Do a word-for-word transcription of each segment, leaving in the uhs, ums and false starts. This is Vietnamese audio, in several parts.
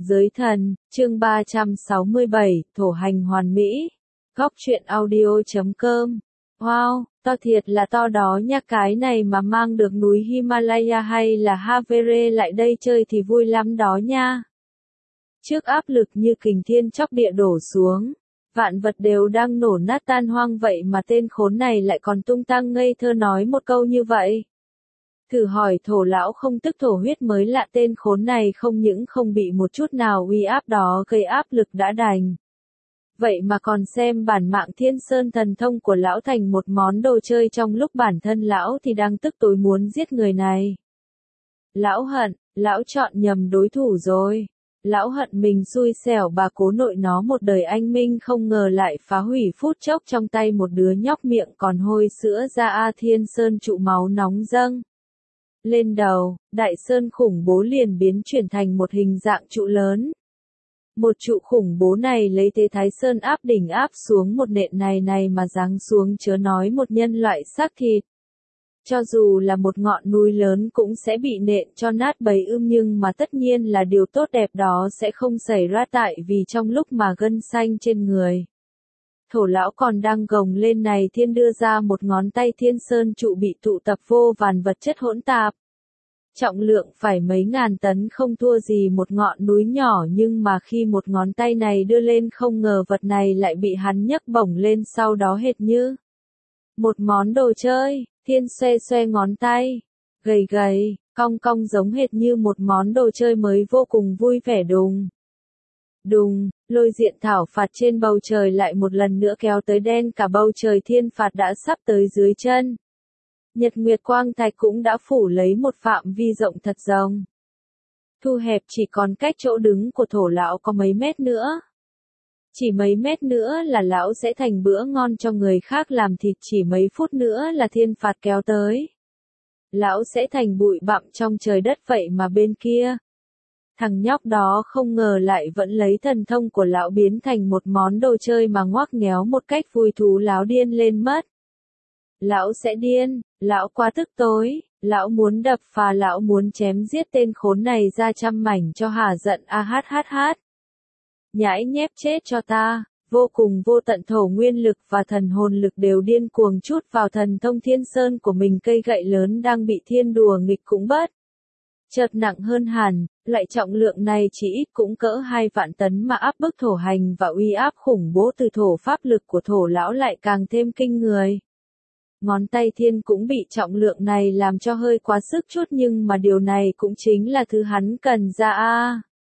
Giới thần, chương ba trăm sáu mươi bảy, thổ hành hoàn mỹ. Góc truyện audio chấm com. Wow, to thiệt là to đó nha, cái này mà mang được núi Himalaya hay là Everest lại đây chơi thì vui lắm đó nha. Trước áp lực như kình thiên chóc địa đổ xuống, vạn vật đều đang nổ nát tan hoang vậy mà tên khốn này lại còn tung tăng ngây thơ nói một câu như vậy. Thử hỏi thổ lão không tức thổ huyết mới lạ, tên khốn này không những không bị một chút nào uy áp đó gây áp lực đã đành. Vậy mà còn xem bản mạng Thiên Sơn thần thông của lão thành một món đồ chơi trong lúc bản thân lão thì đang tức tối muốn giết người này. Lão hận, lão chọn nhầm đối thủ rồi. Lão hận mình xui xẻo bà cố nội nó một đời anh minh không ngờ lại phá hủy phút chốc trong tay một đứa nhóc miệng còn hôi sữa ra. A Thiên Sơn trụ máu nóng dâng lên đầu, đại sơn khủng bố liền biến chuyển thành một hình dạng trụ lớn. Một trụ khủng bố này lấy thế Thái Sơn áp đỉnh áp xuống một nện này này mà giáng xuống, chớ nói một nhân loại xác thịt. Cho dù là một ngọn núi lớn cũng sẽ bị nện cho nát bấy ưm, nhưng mà tất nhiên là điều tốt đẹp đó sẽ không xảy ra, tại vì trong lúc mà gân xanh trên người thổ lão còn đang gồng lên này, thiên đưa ra một ngón tay, Thiên Sơn trụ bị tụ tập vô vàn vật chất hỗn tạp. Trọng lượng phải mấy ngàn tấn, không thua gì một ngọn núi nhỏ, nhưng mà khi một ngón tay này đưa lên không ngờ vật này lại bị hắn nhấc bổng lên, sau đó hệt như một món đồ chơi. Thiên xoe xoe ngón tay, gầy gầy, cong cong giống hệt như một món đồ chơi mới, vô cùng vui vẻ. Đùng, đùng, lôi diện thảo phạt trên bầu trời lại một lần nữa kéo tới, đen cả bầu trời, thiên phạt đã sắp tới dưới chân. Nhật nguyệt quang thạch cũng đã phủ lấy một phạm vi rộng thật rộng. Thu hẹp chỉ còn cách chỗ đứng của thổ lão có mấy mét nữa. Chỉ mấy mét nữa là lão sẽ thành bữa ngon cho người khác làm thịt, chỉ mấy phút nữa là thiên phạt kéo tới. Lão sẽ thành bụi bặm trong trời đất, vậy mà bên kia, thằng nhóc đó không ngờ lại vẫn lấy thần thông của lão biến thành một món đồ chơi mà ngoác nghéo một cách vui thú. Lão điên lên mất. Lão sẽ điên, lão quá tức tối, lão muốn đập phá, lão muốn chém giết tên khốn này ra trăm mảnh cho hả giận. A hát hát hát. Nhãi nhép chết cho ta. Vô cùng vô tận thổ nguyên lực và thần hồn lực đều điên cuồng trút vào thần thông Thiên Sơn của mình, cây gậy lớn đang bị thiên đùa nghịch cũng bất chợt nặng hơn hẳn, lại trọng lượng này chỉ ít cũng cỡ hai vạn tấn mà áp bức thổ hành, và uy áp khủng bố từ thổ pháp lực của thổ lão lại càng thêm kinh người. Ngón tay thiên cũng bị trọng lượng này làm cho hơi quá sức chút, nhưng mà điều này cũng chính là thứ hắn cần ra. A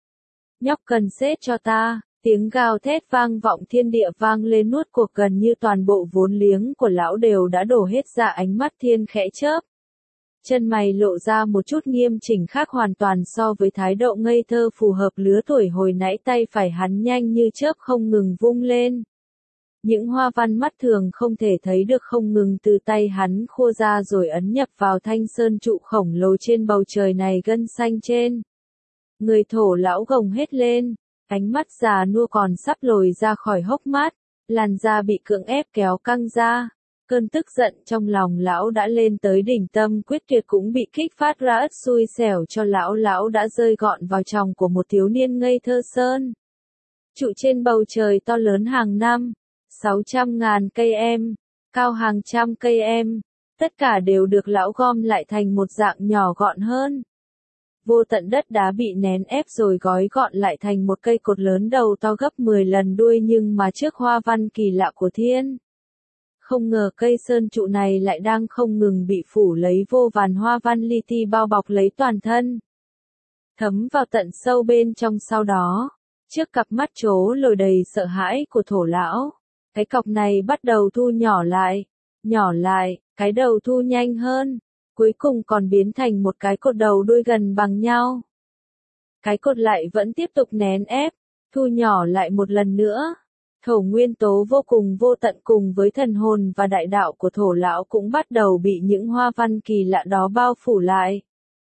nhóc cần xếp cho ta. Tiếng gào thét vang vọng thiên địa vang lên, nuốt cuộc gần như toàn bộ vốn liếng của lão đều đã đổ hết ra. Ánh mắt thiên khẽ chớp, chân mày lộ ra một chút nghiêm chỉnh, khác hoàn toàn so với thái độ ngây thơ phù hợp lứa tuổi hồi nãy. Tay phải hắn nhanh như chớp không ngừng vung lên. Những hoa văn mắt thường không thể thấy được không ngừng từ tay hắn khô ra rồi ấn nhập vào thanh sơn trụ khổng lồ trên bầu trời này. Gân xanh trên người thổ lão gồng hết lên, ánh mắt già nua còn sắp lồi ra khỏi hốc mắt, làn da bị cưỡng ép kéo căng ra. Cơn tức giận trong lòng lão đã lên tới đỉnh, tâm quyết tuyệt cũng bị kích phát ra, ất xui xẻo cho lão. Lão đã rơi gọn vào chòng của một thiếu niên ngây thơ. Sơn trụ trên bầu trời to lớn hàng năm, sáu trăm ngàn cây em, cao hàng trăm cây em, tất cả đều được lão gom lại thành một dạng nhỏ gọn hơn. Vô tận đất đá bị nén ép rồi gói gọn lại thành một cây cột lớn, đầu to gấp mười lần đuôi, nhưng mà trước hoa văn kỳ lạ của thiên. Không ngờ cây sơn trụ này lại đang không ngừng bị phủ lấy vô vàn hoa văn li ti bao bọc lấy toàn thân, thấm vào tận sâu bên trong. Sau đó, trước cặp mắt trố lồi đầy sợ hãi của thổ lão, cái cọc này bắt đầu thu nhỏ lại, nhỏ lại, cái đầu thu nhanh hơn, cuối cùng còn biến thành một cái cột đầu đuôi gần bằng nhau. Cái cột lại vẫn tiếp tục nén ép, thu nhỏ lại một lần nữa. Thổ nguyên tố vô cùng vô tận cùng với thần hồn và đại đạo của thổ lão cũng bắt đầu bị những hoa văn kỳ lạ đó bao phủ lại.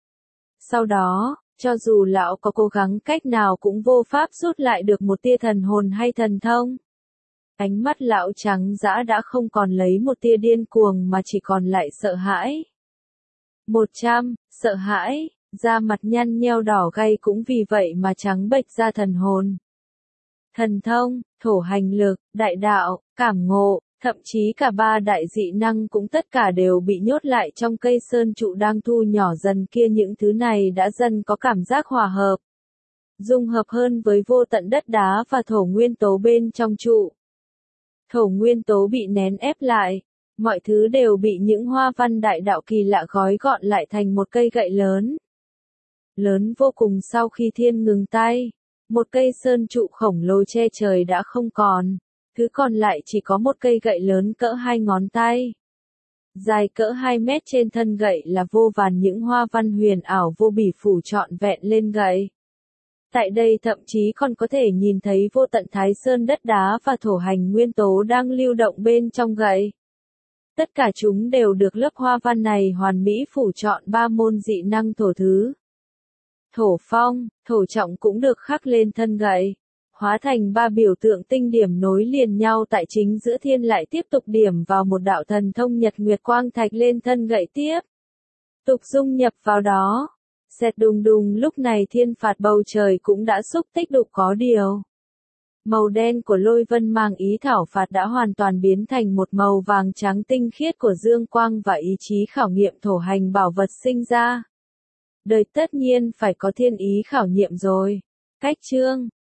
Sau đó, cho dù lão có cố gắng cách nào cũng vô pháp rút lại được một tia thần hồn hay thần thông. Ánh mắt lão trắng dã đã không còn lấy một tia điên cuồng mà chỉ còn lại sợ hãi. Một trăm, sợ hãi, Da mặt nhăn nheo đỏ gay cũng vì vậy mà trắng bệch ra thần hồn. Thần thông, thổ hành lực, đại đạo, cảm ngộ, thậm chí cả ba đại dị năng cũng tất cả đều bị nhốt lại trong cây sơn trụ đang thu nhỏ dần kia. Những thứ này đã dần có cảm giác hòa hợp, dung hợp hơn với vô tận đất đá và thổ nguyên tố bên trong trụ. Thổ nguyên tố bị nén ép lại, mọi thứ đều bị những hoa văn đại đạo kỳ lạ gói gọn lại thành một cây gậy lớn. Lớn vô cùng. Sau khi thiên ngừng tay, một cây sơn trụ khổng lồ che trời đã không còn, thứ còn lại chỉ có một cây gậy lớn cỡ hai ngón tay. Dài cỡ hai mét, trên thân gậy là vô vàn những hoa văn huyền ảo vô bỉ phủ trọn vẹn lên gậy. Tại đây thậm chí còn có thể nhìn thấy vô tận thái sơn đất đá và thổ hành nguyên tố đang lưu động bên trong gậy. Tất cả chúng đều được lớp hoa văn này hoàn mỹ phủ trọn ba môn dị năng thổ thứ. Thổ phong, thổ trọng cũng được khắc lên thân gậy, hóa thành ba biểu tượng tinh điểm nối liền nhau tại chính giữa thiên, lại tiếp tục điểm vào một đạo thần thông nhật nguyệt quang thạch lên thân gậy tiếp. Tục dung nhập vào đó. Xẹt đùng đùng, lúc này thiên phạt bầu trời cũng đã xúc tích đục có điều. Màu đen của lôi vân mang ý thảo phạt đã hoàn toàn biến thành một màu vàng trắng tinh khiết của dương quang và ý chí khảo nghiệm thổ hành bảo vật sinh ra. Đời tất nhiên phải có thiên ý khảo nghiệm rồi. Cách chương